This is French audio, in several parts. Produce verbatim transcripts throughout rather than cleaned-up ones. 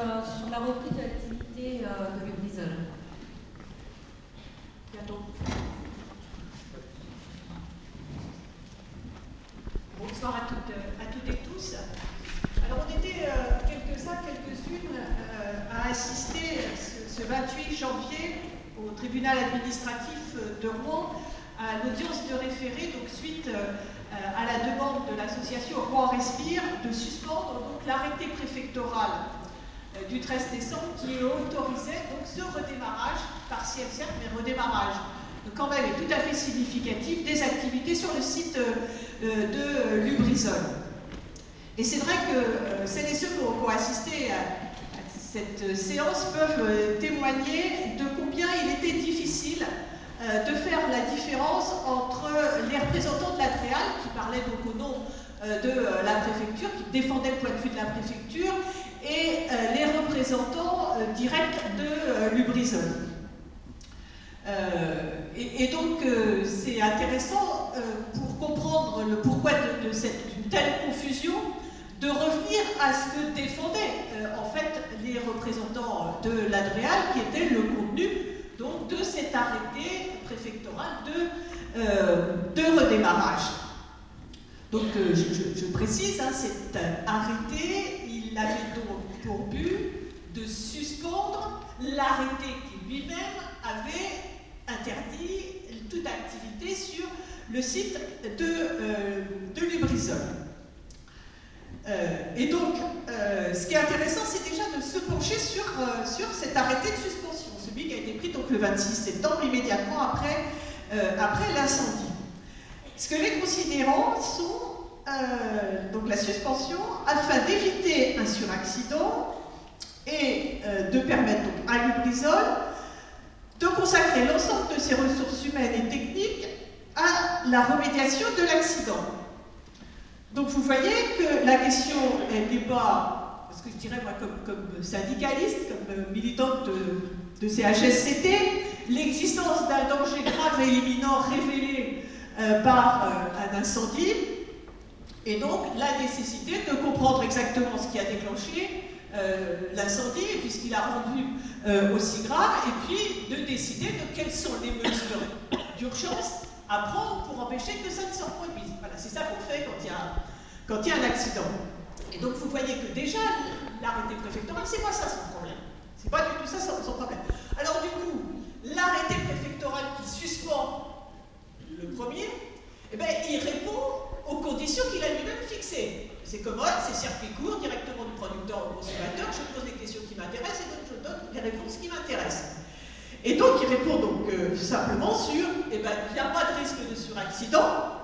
euh, sur la reprise de l'activité euh, de Lubrizol. Bientôt. Bonsoir à toutes, à toutes et tous. Alors on était euh, quelques-uns, quelques-unes euh, à assister ce, ce vingt-huit janvier au tribunal administratif de Rouen à l'audience de référé, donc suite euh, à la demande de l'association Rouen Respire de suspendre donc l'arrêté préfectoral euh, du treize décembre qui autorisait donc ce redémarrage, partiel certes, mais redémarrage quand même est tout à fait significatif des activités sur le site euh, de Lubrizol. Et c'est vrai que euh, celles et ceux qui ont assisté à, à cette séance peuvent euh, témoigner de combien il était difficile euh, de faire la différence entre les représentants de la Tréal, qui parlaient donc au nom euh, de euh, la préfecture, qui défendaient le point de vue de la préfecture, et euh, les représentants euh, directs de euh, Lubrizol. Euh, et, et donc euh, c'est intéressant euh, pour comprendre le pourquoi de, de cette d'une telle confusion, de revenir à ce que défendaient euh, en fait les représentants de l'Adréal, qui était le contenu donc de cet arrêté préfectoral de, euh, de redémarrage. Donc euh, je, je, je précise, hein, cet arrêté, il avait donc pour but de suspendre l'arrêté qui lui-même avait interdit toute activité sur le site de, euh, de Lubrizol. Euh, et donc, euh, ce qui est intéressant, c'est déjà de se pencher sur, euh, sur cet arrêté de suspension, celui qui a été pris donc, le vingt-six septembre, immédiatement après, euh, après l'incendie. Ce que les considérants sont euh, donc la suspension afin d'éviter un suraccident et euh, de permettre donc, à Lubrizol de consacrer l'ensemble de ses ressources humaines et techniques à la remédiation de l'accident. Donc vous voyez que la question n'est pas, parce que je dirais moi comme, comme syndicaliste, comme militante de, de C H S C T, l'existence d'un danger grave et imminent révélé euh, par euh, un incendie, et donc la nécessité de comprendre exactement ce qui a déclenché euh, l'incendie, et puis ce qu'il a rendu euh, aussi grave, et puis de décider de quelles sont les mesures d'urgence à prendre pour empêcher que ça ne se reproduise. Voilà, c'est ça qu'on fait quand il y a, quand il y a un accident. Et donc vous voyez que déjà, l'arrêté préfectoral, c'est pas ça son problème. C'est pas du tout ça son, son problème. Alors du coup, l'arrêté préfectoral qui suspend le premier, eh ben, il répond aux conditions qu'il a lui-même fixées. C'est commode, c'est circuit court, directement du producteur au consommateur, je pose les questions qui m'intéressent et donc je donne les réponses qui m'intéressent. Et donc il répond donc euh, simplement sur, eh ben, il n'y a pas de risque de suraccident,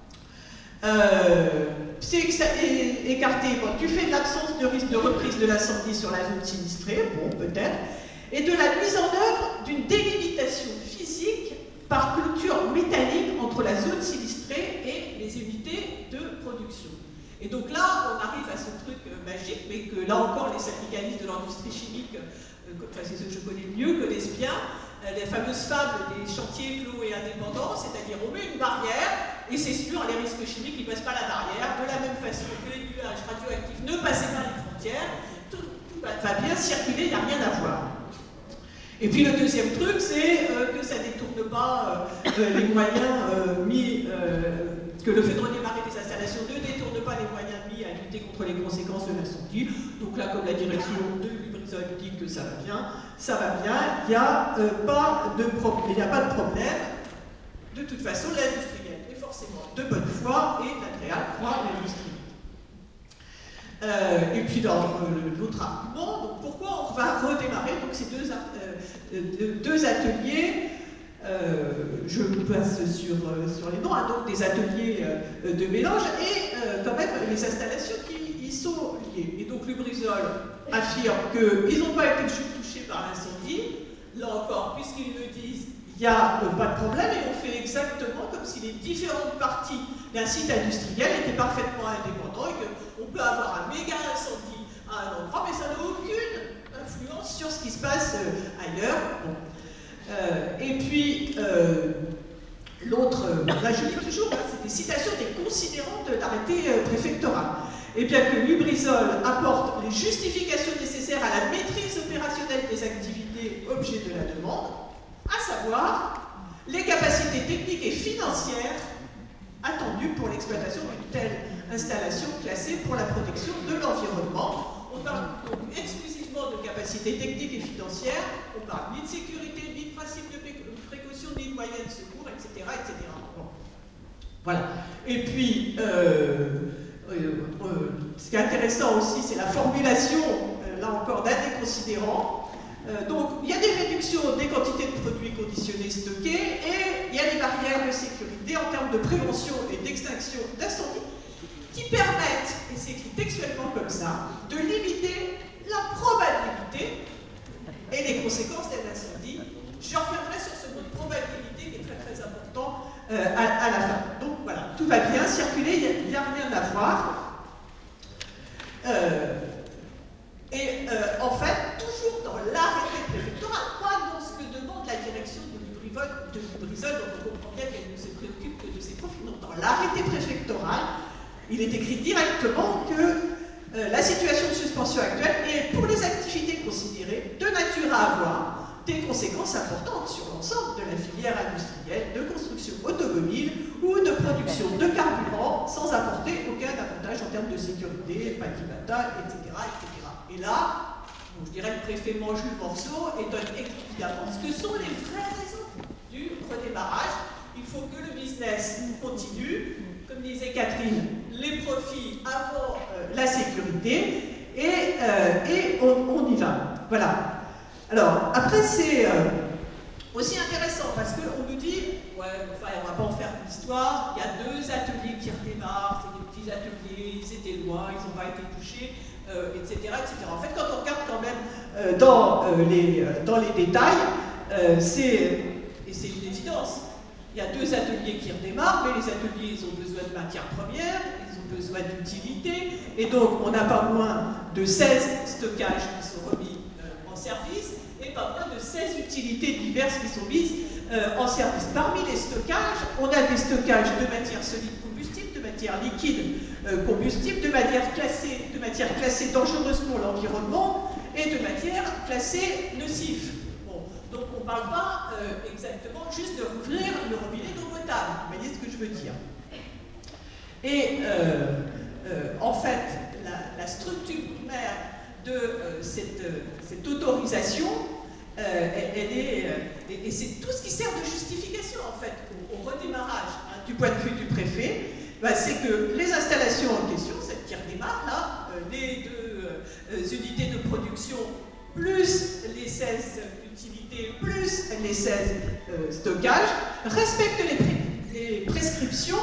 euh, c'est écarté bon, du fait de l'absence de risque de reprise de l'incendie sur la zone sinistrée, bon peut-être, et de la mise en œuvre d'une délimitation physique par clôture métallique entre la zone sinistrée et les unités de production. Et donc là, on arrive à ce truc euh, magique, mais que là encore, les syndicalistes de l'industrie chimique, euh, enfin, c'est ceux que je connais le mieux, connaissent bien, euh, les fameuses fables des chantiers clos et indépendants, c'est-à-dire on met une barrière, et c'est sûr, les risques chimiques, ils ne passent pas la barrière, de la même façon que les nuages radioactifs ne passaient pas les frontières, tout, tout va, va bien circuler, il n'y a rien à voir. Et puis le deuxième truc, c'est euh, que ça ne détourne pas euh, les moyens euh, mis, euh, que le fait de redémarrer des installations ne détourne pas les moyens mis à lutter contre les conséquences de l'incendie. Donc là, comme la direction de Lubrizol dit que ça va bien, ça va bien, il n'y a, euh, pas de pro- il n'y a pas de problème. De toute façon, l'industriel est forcément de bonne foi et l'Adréal croit l'industrie. Euh, et puis dans euh, l'autre argument, donc pourquoi on va redémarrer donc, ces deux, euh, deux ateliers, euh, je vous passe sur, euh, sur les noms, hein, donc des ateliers euh, de mélange et euh, quand même les installations qui y sont liées. Et donc Lubrizol affirme qu'ils n'ont pas été touchés par l'incendie, là encore, puisqu'ils le disent, il n'y a euh, pas de problème et on fait exactement comme si les différentes parties d'un site industriel étaient parfaitement indépendants et qu'on peut avoir un méga incendie à un endroit, mais ça n'a aucune influence sur ce qui se passe euh, ailleurs. Bon. Euh, et puis, euh, l'autre, là je lis toujours, hein, c'est des citations des considérants de l'arrêté euh, préfectoral. Et bien que Lubrizol apporte les justifications nécessaires nécessaires à la maîtrise opérationnelle des activités objet de la demande, à savoir les capacités techniques et financières attendues pour l'exploitation d'une telle installation classée pour la protection de l'environnement. On parle donc exclusivement de capacités techniques et financières, on parle ni de sécurité, ni de principe de précaution, ni de moyens de secours, et cetera et cetera. Bon. Voilà. Et puis, euh, euh, euh, ce qui est intéressant aussi, c'est la formulation, euh, là encore, d'un des considérants. Euh, donc, il y a des réductions des quantités de produits conditionnés stockés et il y a des barrières de sécurité en termes de prévention et d'extinction d'incendie qui permettent, et c'est écrit textuellement comme ça, de limiter la probabilité et les conséquences d'un incendie. Je reviendrai sur ce mot de probabilité qui est très très important euh, à, à la fin. Donc voilà, tout va bien, circuler, il n'y a, a rien à voir. Euh, et euh, en fait, toujours dans l'arrêté préfectoral, pas dans ce que demande la direction de Lubrizol, de Lubrizol, donc on comprend bien qu'elle ne se préoccupe que de ses profits. Non, dans l'arrêté préfectoral, il est écrit directement que euh, la situation de suspension actuelle est, pour les activités considérées, de nature à avoir des conséquences importantes sur l'ensemble de la filière industrielle de construction automobile ou de production de carburant sans apporter aucun avantage en termes de sécurité, pas d'imata, et cetera, et cetera. Et là, bon, je dirais le préfet mange le morceau et donne évidemment ce que sont les vraies raisons du redémarrage. Il faut que le business continue, comme disait Catherine, les profits avant euh, la sécurité, et, euh, et on, on y va. Voilà. Alors, après, c'est euh, aussi intéressant parce qu'on nous dit, ouais, enfin, on va pas en faire une histoire, il y a deux ateliers qui redémarrent, c'est des petits ateliers, ils étaient loin, ils n'ont pas été touchés, euh, et cetera, et cetera. En fait, quand on regarde quand même euh, dans, euh, les, euh, dans les détails, euh, c'est, et c'est une évidence, il y a deux ateliers qui redémarrent, mais les ateliers, ils ont besoin de matières premières, ils ont besoin d'utilité, et donc on n'a pas moins de seize stockages qui sont remis euh, en service, et pas moins de seize utilités diverses qui sont mises euh, en service. Parmi les stockages, on a des stockages de matières solides combustibles, de matières liquides euh, combustibles, de matières classées, de matières classées dangereuses pour l'environnement et de matières classées nocives. Donc on ne parle pas euh, exactement juste de rouvrir le robinet d'eau potable. Vous voyez ce que je veux dire. Et euh, euh, en fait, la, la structure primaire de euh, cette, euh, cette autorisation, euh, elle, elle est, euh, et, et c'est tout ce qui sert de justification en fait au, au redémarrage hein, du point de vue du préfet, bah, c'est que les installations en question, celles qui redémarrent là, euh, les deux euh, unités de production plus les seize utilités, plus les seize euh, stockages, respectent les, pré les prescriptions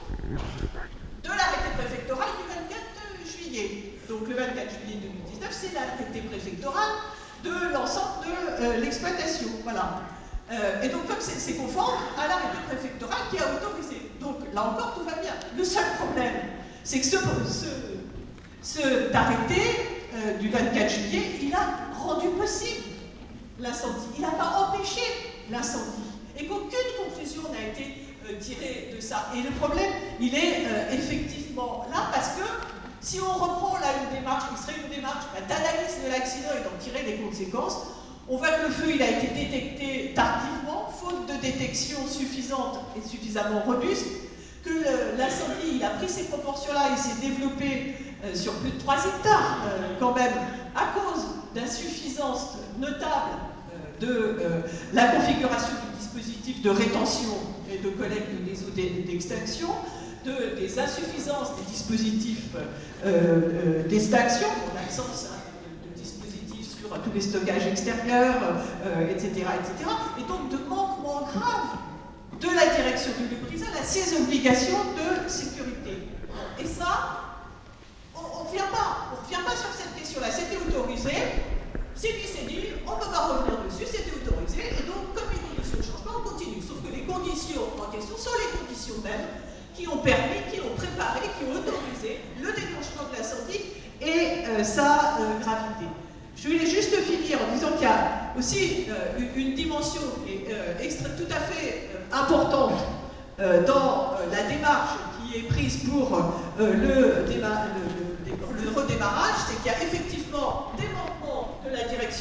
de l'arrêté préfectoral du vingt-quatre juillet. Donc le vingt-quatre juillet deux mille dix-neuf, c'est l'arrêté préfectoral de l'ensemble de euh, l'exploitation. Voilà. Euh, et donc comme c'est conforme à l'arrêté préfectoral qui a autorisé. Donc là encore, tout va bien. Le seul problème, c'est que ce, ce, cet arrêté euh, du vingt-quatre juillet, il a rendu possible l'incendie. Il n'a pas empêché l'incendie. Et qu'aucune conclusion n'a été euh, tirée de ça. Et le problème, il est euh, effectivement là parce que si on reprend là une démarche qui serait une démarche bah, d'analyse de l'accident et d'en tirer les conséquences, on voit que le feu il a été détecté tardivement, faute de détection suffisante et suffisamment robuste, que l'incendie il a pris ces proportions-là et s'est développé euh, sur plus de trois hectares euh, quand même, à cause d'insuffisances notables euh, de euh, la configuration du dispositif de rétention et de collecte des eaux d'extinction, de, des insuffisances des dispositifs euh, euh, d'extinction, on a l'absence hein, de, de dispositifs sur tous les stockages extérieurs, euh, et cetera, et cetera, et donc de manquements graves de la direction du Lubrizol à ses obligations de sécurité. Et ça, on ne revient pas, on revient pas sur cette question-là. C'était autorisé, c'est dit, c'est dit, on ne peut pas revenir dessus, c'était autorisé, et donc comme les conditions ne changent pas, on continue. Sauf que les conditions en question sont les conditions mêmes qui ont permis, qui ont préparé, qui ont autorisé le déclenchement de l'incendie et euh, sa euh, gravité. Je voulais juste finir en disant qu'il y a aussi euh, une dimension qui est euh, extra, tout à fait euh, importante euh, dans euh, la démarche qui est prise pour euh, le, le, le, le redémarrage, c'est qu'il y a effectivement des manquements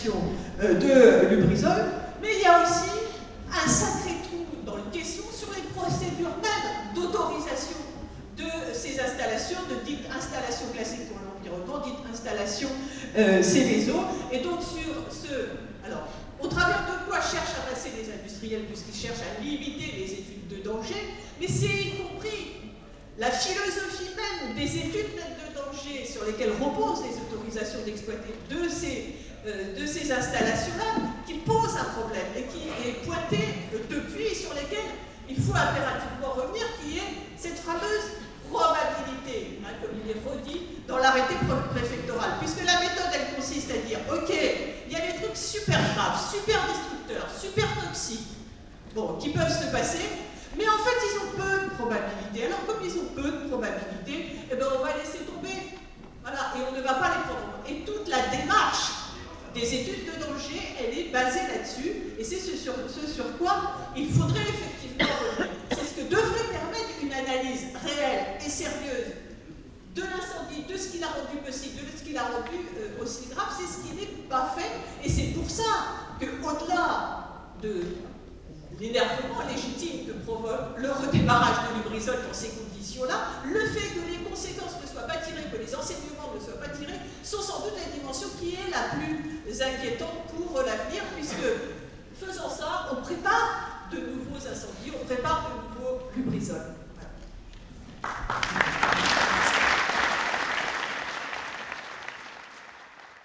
d'installation euh, de Lubrizol, mais il y a aussi un sacré trou dans les questions sur les procédures même d'autorisation de ces installations, de dites installations classées pour l'environnement, dites installations euh, Céveso. Et donc sur ce... Alors, au travers de quoi cherchent à passer les industriels, puisqu'ils cherchent à limiter les études de danger, mais c'est y compris la philosophie même des études même de danger sur lesquelles reposent les autorisations d'exploiter de ces, euh, de ces installations-là qui pose un problème et qui est pointé euh, depuis, sur lesquelles il faut impérativement revenir, qui est cette fameuse probabilité, hein, comme il est redit dans l'arrêté préfectoral, puisque la méthode, elle consiste à dire, ok, il y a des trucs super graves, super destructeurs, super toxiques, bon, qui peuvent se passer, mais en fait, ils ont peu de probabilité. Alors, comme ils ont peu de probabilité, eh ben, on va laisser tomber, voilà, et on ne va pas les prendre. Et toute la démarche des études de danger, elle est basée là-dessus, et c'est ce sur, ce sur quoi il faudrait effectivement revenir. C'est ce que devrait permettre une analyse réelle et sérieuse de l'incendie, de ce qu'il a rendu possible, de ce qu'il a rendu euh, aussi grave, c'est ce qui n'est pas fait, et c'est pour ça qu'au-delà de l'énervement légitime que provoque le redémarrage de Lubrizol dans ces conditions-là, le fait que les conséquences ne soient pas tirées, que les enseignements ne soient pas tirés, sont sans doute la dimension qui est la plus inquiétante pour l'avenir, puisque